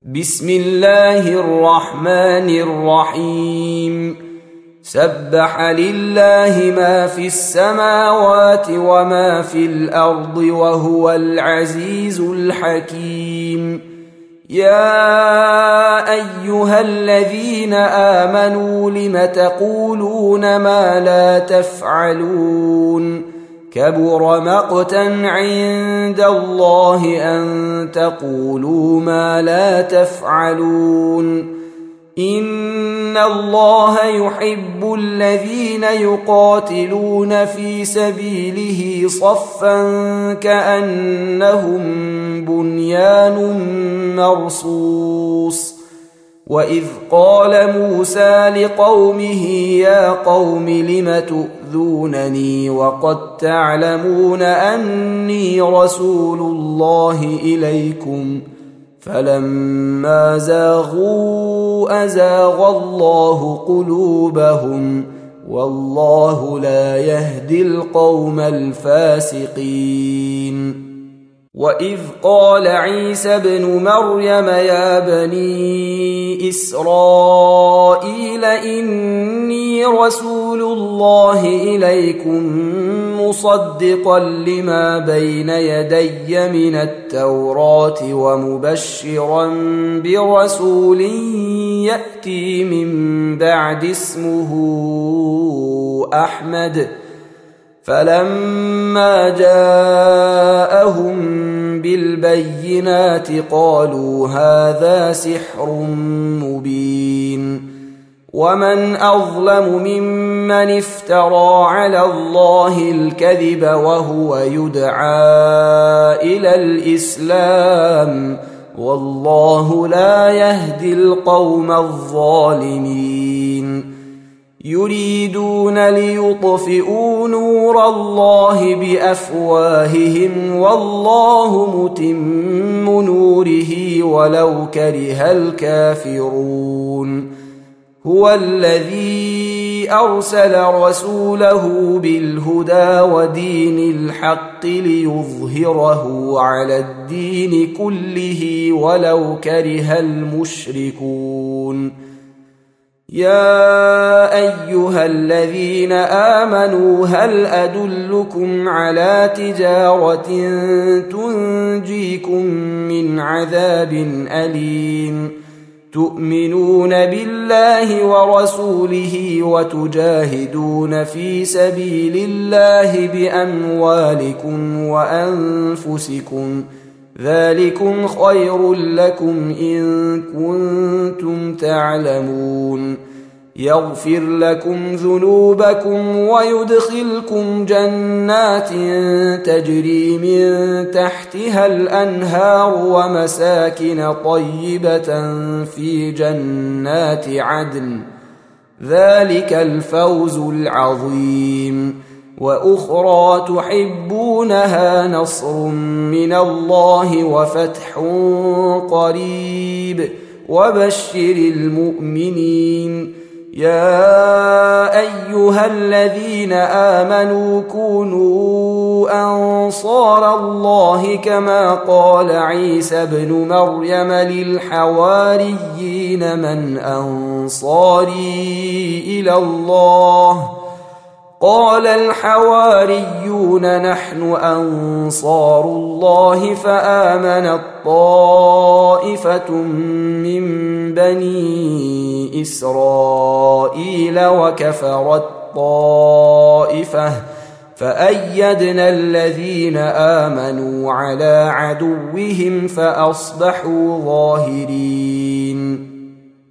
بسم الله الرحمن الرحيم سبح لله ما في السماوات وما في الأرض وهو العزيز الحكيم. يا أيها الذين آمنوا لم تقولون ما لا تفعلون كبر مقتا عند الله أن تقولوا ما لا تفعلون. إن الله يحب الذين يقاتلون في سبيله صفا كأنهم بنيان مرصوص. وإذ قال موسى لقومه يا قوم لم تؤذونني وقد تعلمون أني رسول الله إليكم فلما زاغوا أزاغ الله قلوبهم والله لا يهدي القوم الفاسقين. وإذ قال عيسى ابن مريم يا بني إسرائيل إني رسول الله إليكم مصدقا لما بين يدي من التوراة ومبشرا برسول يأتي من بعد اسمه أحمد. فلما جاءهم بالبينات قالوا هذا سحر مبين. ومن أظلم ممن افترى على الله الكذب وهو يدعى إلى الإسلام والله لا يهدي القوم الظالمين. يريدون ليطفئوا نور الله بأفواههم والله متم نوره ولو كره الكافرون. هو الذي أرسل رسوله بالهدى ودين الحق ليظهره على الدين كله ولو كره المشركون. يا أيها الذين آمنوا هل أدلكم على تجارة تنجيكم من عذاب أليم تؤمنون بالله ورسوله وتجاهدون في سبيل الله بأموالكم وأنفسكم ذلكم خير لكم إن كنتم تعلمون. يغفر لكم ذنوبكم ويدخلكم جنات تجري من تحتها الأنهار ومساكن طيبة في جنات عدن ذلك الفوز العظيم. وأخرى تحبونها نصر من الله وفتح قريب وبشر المؤمنين. يا أيها الذين آمنوا كونوا أنصار الله كما قال عيسى ابن مريم للحواريين من أنصاري إلى الله قال الحواريون نحن أنصار الله فآمنت طائفة من بني إسرائيل وكفرت طائفة فأيدنا الذين آمنوا على عدوهم فأصبحوا ظاهرين.